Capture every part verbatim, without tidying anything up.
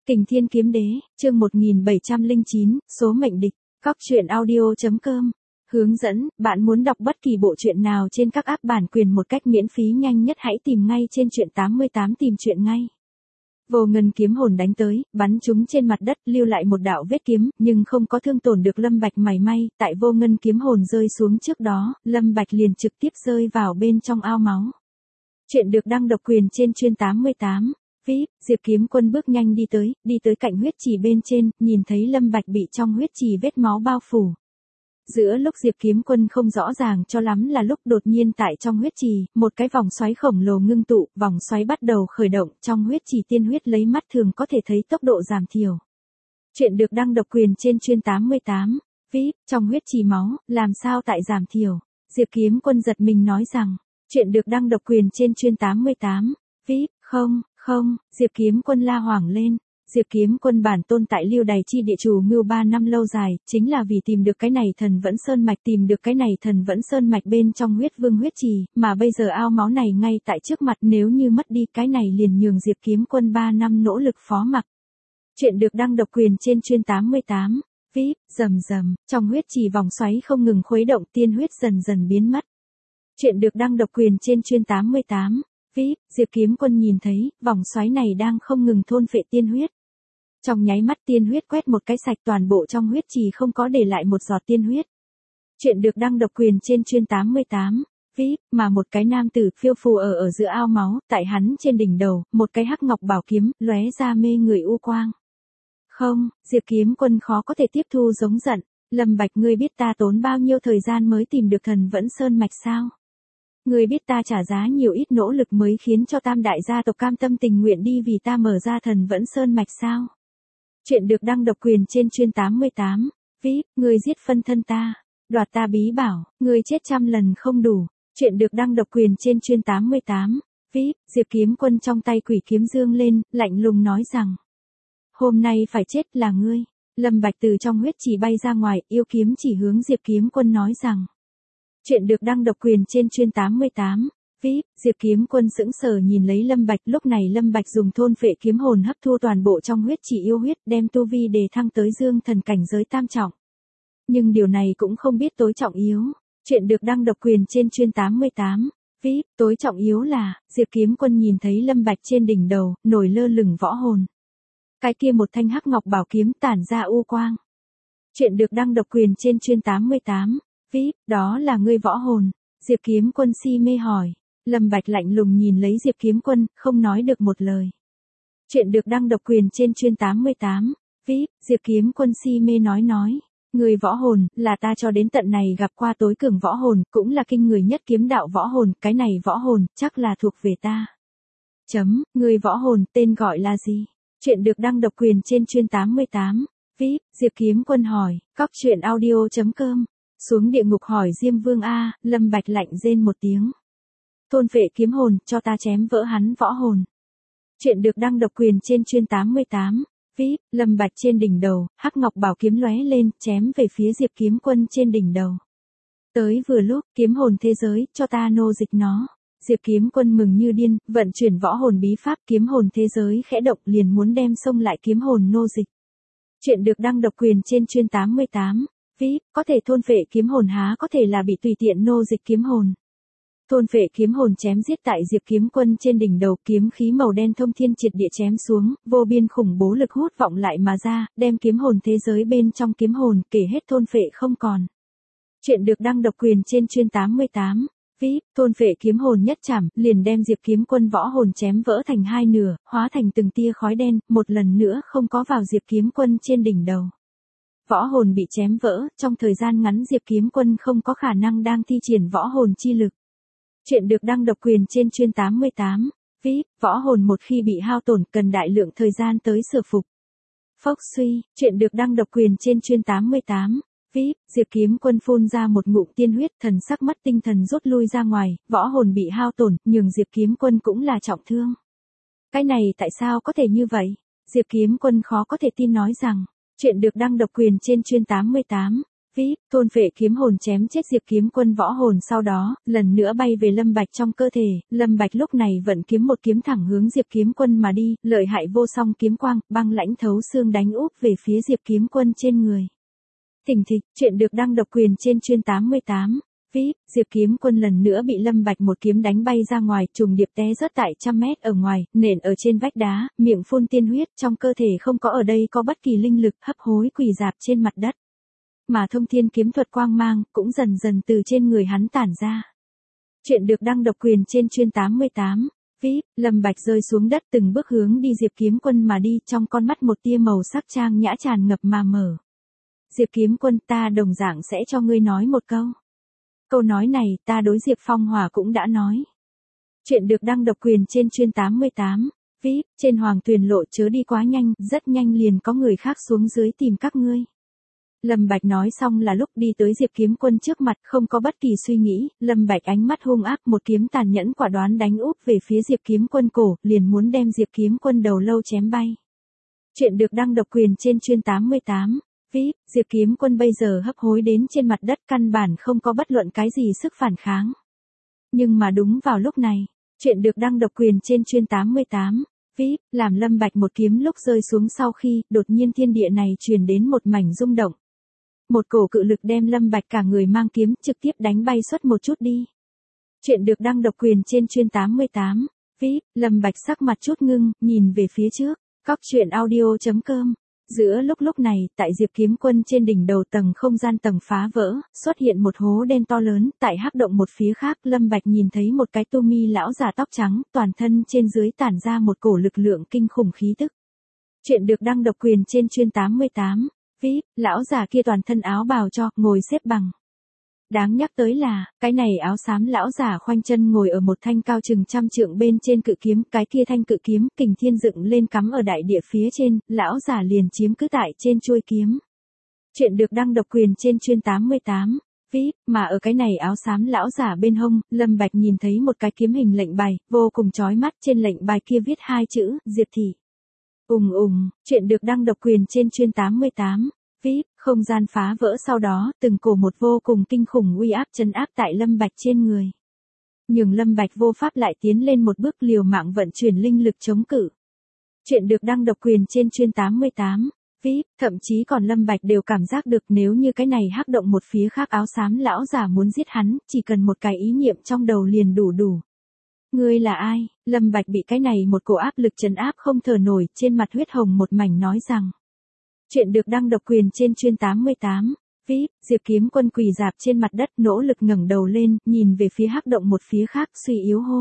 Kình Thiên Kiếm Đế, chương một nghìn bảy trăm lẻ chín, số mệnh địch, Cóc Truyện Audio chấm com. Hướng dẫn, bạn muốn đọc bất kỳ bộ truyện nào trên các app bản quyền một cách miễn phí nhanh nhất hãy tìm ngay trên truyện tám mươi tám tìm truyện ngay. Vô Ngân kiếm hồn đánh tới, bắn chúng trên mặt đất, lưu lại một đạo vết kiếm, nhưng không có thương tổn được Lâm Bạch mảy may, tại Vô Ngân kiếm hồn rơi xuống trước đó, Lâm Bạch liền trực tiếp rơi vào bên trong ao máu. Chuyện được đăng độc quyền trên chuyên tám mươi tám. vê i pê, Diệp Kiếm Quân bước nhanh đi tới, đi tới cạnh huyết trì bên trên, nhìn thấy Lâm Bạch bị trong huyết trì vết máu bao phủ. Giữa lúc Diệp Kiếm Quân không rõ ràng cho lắm là lúc đột nhiên tại trong huyết trì, một cái vòng xoáy khổng lồ ngưng tụ, vòng xoáy bắt đầu khởi động, trong huyết trì tiên huyết lấy mắt thường có thể thấy tốc độ giảm thiểu. Chuyện được đăng độc quyền trên chuyên tám mươi tám. vê i pê, trong huyết trì máu, làm sao tại giảm thiểu? Diệp Kiếm Quân giật mình nói rằng, chuyện được đăng độc quyền trên chuyên tám mươi tám. vê i pê, không, không, Diệp Kiếm Quân la hoảng lên. Diệp Kiếm Quân bản tôn tại Lưu Đày chi địa chủ mưu ba năm lâu dài, chính là vì tìm được cái này thần vẫn sơn mạch, tìm được cái này thần vẫn sơn mạch bên trong huyết vương huyết trì, mà bây giờ ao máu này ngay tại trước mặt, nếu như mất đi cái này liền nhường Diệp Kiếm Quân ba năm nỗ lực phó mặc. Chuyện được đăng độc quyền trên chuyên tám mươi tám. vê i pê, rầm rầm, trong huyết trì vòng xoáy không ngừng khuấy động, tiên huyết dần dần biến mất. Chuyện được đăng độc quyền trên chuyên tám mươi tám. vê i pê, Diệp Kiếm Quân nhìn thấy, vòng xoáy này đang không ngừng thôn phệ tiên huyết. Trong nháy mắt tiên huyết quét một cái sạch, toàn bộ trong huyết trì không có để lại một giọt tiên huyết. Chuyện được đăng độc quyền trên chuyên tám mươi tám. vê i pê, mà một cái nam tử phiêu phù ở ở giữa ao máu, tại hắn trên đỉnh đầu, một cái hắc ngọc bảo kiếm, lóe ra mê người u quang. Không, Diệp Kiếm Quân khó có thể tiếp thu giống giận, Lâm Bạch, ngươi biết ta tốn bao nhiêu thời gian mới tìm được thần vẫn sơn mạch sao? Ngươi biết ta trả giá nhiều ít nỗ lực mới khiến cho tam đại gia tộc cam tâm tình nguyện đi vì ta mở ra thần vẫn sơn mạch sao? Chuyện được đăng độc quyền trên chuyên tám mươi tám. vê i pê, ngươi giết phân thân ta, đoạt ta bí bảo, ngươi chết trăm lần không đủ. Chuyện được đăng độc quyền trên chuyên tám mươi tám. vê i pê, Diệp Kiếm Quân trong tay quỷ kiếm dương lên, lạnh lùng nói rằng, hôm nay phải chết là ngươi. Lâm Bạch từ trong huyết trì bay ra ngoài, yêu kiếm chỉ hướng Diệp Kiếm Quân nói rằng. Chuyện được đăng độc quyền trên chuyên tám mươi tám. vê i pê, Diệp Kiếm Quân sững sờ nhìn lấy Lâm Bạch, lúc này Lâm Bạch dùng thôn phệ kiếm hồn hấp thu toàn bộ trong huyết trì yêu huyết, đem tu vi đề thăng tới dương thần cảnh giới tam trọng. Nhưng điều này cũng không biết tối trọng yếu. Chuyện được đăng độc quyền trên chuyên tám mươi tám. vê i pê, tối trọng yếu là, Diệp Kiếm Quân nhìn thấy Lâm Bạch trên đỉnh đầu, nổi lơ lửng võ hồn. Cái kia một thanh hắc ngọc bảo kiếm tản ra u quang. Chuyện được đăng độc quyền trên chuyên tám mươi tám. vê i pê, đó là ngươi võ hồn. Diệp Kiếm Quân si mê hỏi. Lâm Bạch lạnh lùng nhìn lấy Diệp Kiếm Quân, không nói được một lời. Chuyện được đăng độc quyền trên chuyên tám mươi tám. vê i pê, Diệp Kiếm Quân si mê nói nói. Người võ hồn, là ta cho đến tận này gặp qua tối cường võ hồn, cũng là kinh người nhất kiếm đạo võ hồn, cái này võ hồn, chắc là thuộc về ta. Chấm, người võ hồn, tên gọi là gì? Chuyện được đăng độc quyền trên chuyên tám mươi tám. vê i pê, Diệp Kiếm Quân hỏi, Cóc Truyện Audio chấm com. Xuống địa ngục hỏi Diêm Vương A, Lâm Bạch lạnh rên một tiếng. Thôn phệ kiếm hồn, cho ta chém vỡ hắn võ hồn. Chuyện được đăng độc quyền trên chuyên tám mươi tám. vê i pê, Lâm Bạch trên đỉnh đầu, hắc ngọc bảo kiếm lóe lên, chém về phía Diệp Kiếm Quân trên đỉnh đầu. Tới vừa lúc, kiếm hồn thế giới, cho ta nô dịch nó. Diệp Kiếm Quân mừng như điên, vận chuyển võ hồn bí pháp, kiếm hồn thế giới khẽ động, liền muốn đem xông lại kiếm hồn nô dịch. Chuyện được đăng độc quyền trên chuyên tám mươi tám. vê i pê, có thể thôn phệ kiếm hồn há có thể là bị tùy tiện nô dịch kiếm hồn. Thôn phệ kiếm hồn chém giết tại Diệp Kiếm Quân trên đỉnh đầu, kiếm khí màu đen thông thiên triệt địa chém xuống, vô biên khủng bố lực hút vọng lại mà ra, đem kiếm hồn thế giới bên trong kiếm hồn kể hết thôn phệ không còn. Chuyện được đăng độc quyền trên chuyên tám mươi tám. vê i pê, thôn phệ kiếm hồn nhất chảm, liền đem Diệp Kiếm Quân võ hồn chém vỡ thành hai nửa, hóa thành từng tia khói đen, một lần nữa không có vào Diệp Kiếm Quân trên đỉnh đầu. Võ hồn bị chém vỡ, trong thời gian ngắn Diệp Kiếm Quân không có khả năng đang thi triển võ hồn chi lực. Chuyện được đăng độc quyền trên chuyên tám mươi tám. vê i pê, võ hồn một khi bị hao tổn cần đại lượng thời gian tới sửa phục. Phốc suy, chuyện được đăng độc quyền trên chuyên tám mươi tám. vê i pê, Diệp Kiếm Quân phun ra một ngụm tiên huyết, thần sắc mất tinh thần rút lui ra ngoài, võ hồn bị hao tổn, nhường Diệp Kiếm Quân cũng là trọng thương. Cái này tại sao có thể như vậy? Diệp Kiếm Quân khó có thể tin nói rằng, chuyện được đăng độc quyền trên chuyên tám mươi tám. vê vê i pê, thôn phệ kiếm hồn chém chết Diệp Kiếm Quân võ hồn sau đó, lần nữa bay về Lâm Bạch trong cơ thể, Lâm Bạch lúc này vận kiếm một kiếm thẳng hướng Diệp Kiếm Quân mà đi, lợi hại vô song kiếm quang, băng lãnh thấu xương đánh úp về phía Diệp Kiếm Quân trên người. Thình thịch, chuyện được đăng độc quyền trên chuyên tám mươi tám. vê i pê, Diệp Kiếm Quân lần nữa bị Lâm Bạch một kiếm đánh bay ra ngoài, trùng điệp té rớt tại trăm mét ở ngoài, nện ở trên vách đá, miệng phun tiên huyết, trong cơ thể không có ở đây có bất kỳ linh lực, hấp hối quỳ rạp trên mặt đất. Mà thông thiên kiếm thuật quang mang, cũng dần dần từ trên người hắn tản ra. Chuyện được đăng độc quyền trên chuyên tám mươi tám. vê i pê, Lâm Bạch rơi xuống đất từng bước hướng đi Diệp Kiếm Quân mà đi, trong con mắt một tia màu sắc trang nhã tràn ngập mà mở. Diệp Kiếm Quân, ta đồng dạng sẽ cho ngươi nói một câu. Câu nói này ta đối Diệp Phong Hòa cũng đã nói. Chuyện được đăng độc quyền trên chuyên tám mươi tám. vê i pê, trên Hoàng Tuyền Lộ chớ đi quá nhanh, rất nhanh liền có người khác xuống dưới tìm các ngươi. Lâm Bạch nói xong là lúc đi tới Diệp Kiếm Quân trước mặt, không có bất kỳ suy nghĩ, Lâm Bạch ánh mắt hung ác, một kiếm tàn nhẫn quả đoán đánh úp về phía Diệp Kiếm Quân cổ, liền muốn đem Diệp Kiếm Quân đầu lâu chém bay. Chuyện được đăng độc quyền trên chuyên tám mươi tám. vê i pê, Diệp Kiếm Quân bây giờ hấp hối đến trên mặt đất, căn bản không có bất luận cái gì sức phản kháng. Nhưng mà đúng vào lúc này, chuyện được đăng độc quyền trên chuyên tám mươi tám. vê i pê, làm Lâm Bạch một kiếm lúc rơi xuống sau khi, đột nhiên thiên địa này truyền đến một mảnh rung động. Một cổ cự lực đem Lâm Bạch cả người mang kiếm trực tiếp đánh bay suốt một chút đi. Chuyện được đăng độc quyền trên chuyên tám mươi tám. vê i pê, Lâm Bạch sắc mặt chút ngưng, nhìn về phía trước. Cóc truyện audio chấm com. Giữa lúc lúc này, tại Diệp Kiếm Quân trên đỉnh đầu tầng không gian tầng phá vỡ, xuất hiện một hố đen to lớn, tại hắc động một phía khác, Lâm Bạch nhìn thấy một cái tu mi lão già tóc trắng, toàn thân trên dưới tản ra một cổ lực lượng kinh khủng khí tức. Chuyện được đăng độc quyền trên chuyên tám mươi tám. vê i pê, lão già kia toàn thân áo bào cho, ngồi xếp bằng. Đáng nhắc tới là, cái này áo xám lão già khoanh chân ngồi ở một thanh cao chừng trăm trượng bên trên cự kiếm, cái kia thanh cự kiếm, kình thiên dựng lên cắm ở đại địa phía trên, lão già liền chiếm cứ tại trên chuôi kiếm. Chuyện được đăng độc quyền trên chuyên tám mươi tám. vê i pê, mà ở cái này áo xám lão già bên hông, Lâm Bạch nhìn thấy một cái kiếm hình lệnh bài, vô cùng chói mắt, trên lệnh bài kia viết hai chữ, Diệp Thị. Ùng ùng, chuyện được đăng độc quyền trên chuyên tám mươi tám. vê i pê, không gian phá vỡ sau đó, từng cổ một vô cùng kinh khủng uy áp trấn áp tại Lâm Bạch trên người. Nhưng Lâm Bạch vô pháp lại tiến lên một bước, liều mạng vận chuyển linh lực chống cự. Chuyện được đăng độc quyền trên chuyên tám mươi tám. vê i pê, thậm chí còn Lâm Bạch đều cảm giác được nếu như cái này hắc động một phía khác áo xám lão già muốn giết hắn, chỉ cần một cái ý niệm trong đầu liền đủ đủ. Ngươi là ai? Lâm Bạch bị cái này một cổ áp lực trấn áp không thở nổi, trên mặt huyết hồng một mảnh nói rằng. Chuyện được đăng độc quyền trên chuyên tám mươi tám. vê i pê, Diệp Kiếm Quân quỳ rạp trên mặt đất, nỗ lực ngẩng đầu lên, nhìn về phía hắc động một phía khác, suy yếu hô.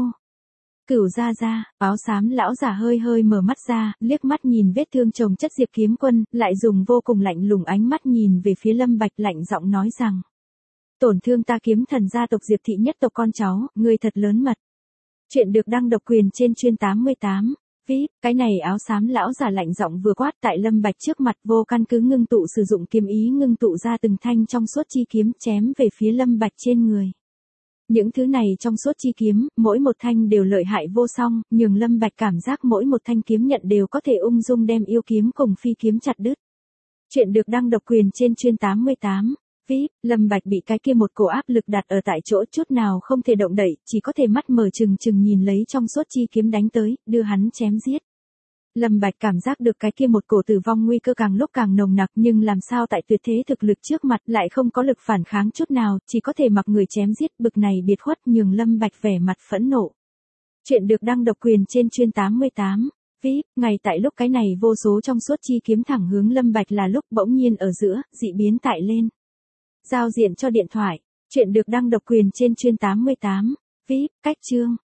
Cửu gia gia, áo xám lão già hơi hơi mở mắt ra, liếc mắt nhìn vết thương chồng chất Diệp Kiếm Quân, lại dùng vô cùng lạnh lùng ánh mắt nhìn về phía Lâm Bạch, lạnh giọng nói rằng. Tổn thương ta kiếm thần gia tộc Diệp thị nhất tộc con cháu, ngươi thật lớn mật. Chuyện được đăng độc quyền trên chuyên tám mươi tám. vê i pê, cái này áo xám lão già lạnh giọng vừa quát tại Lâm Bạch trước mặt, vô căn cứ ngưng tụ sử dụng kiếm ý ngưng tụ ra từng thanh trong suốt chi kiếm chém về phía Lâm Bạch trên người. Những thứ này trong suốt chi kiếm, mỗi một thanh đều lợi hại vô song, nhưng Lâm Bạch cảm giác mỗi một thanh kiếm nhận đều có thể ung dung đem yêu kiếm cùng phi kiếm chặt đứt. Chuyện được đăng độc quyền trên chuyên tám mươi tám. vê i pê, Lâm Bạch bị cái kia một cổ áp lực đặt ở tại chỗ, chút nào không thể động đậy, chỉ có thể mắt mở trừng trừng nhìn lấy trong suốt chi kiếm đánh tới, đưa hắn chém giết. Lâm Bạch cảm giác được cái kia một cổ tử vong nguy cơ càng lúc càng nồng nặc, nhưng làm sao tại tuyệt thế thực lực trước mặt lại không có lực phản kháng chút nào, chỉ có thể mặc người chém giết, bực này biệt khuất nhường Lâm Bạch vẻ mặt phẫn nộ. Chuyện được đăng độc quyền trên chuyên tám mươi tám. vê i pê, ngay tại lúc cái này vô số trong suốt chi kiếm thẳng hướng Lâm Bạch là lúc bỗng nhiên ở giữa, dị biến tại lên. Giao diện cho điện thoại. Chuyện được đăng độc quyền trên chuyên tám mươi tám. vê i pê, cách chương.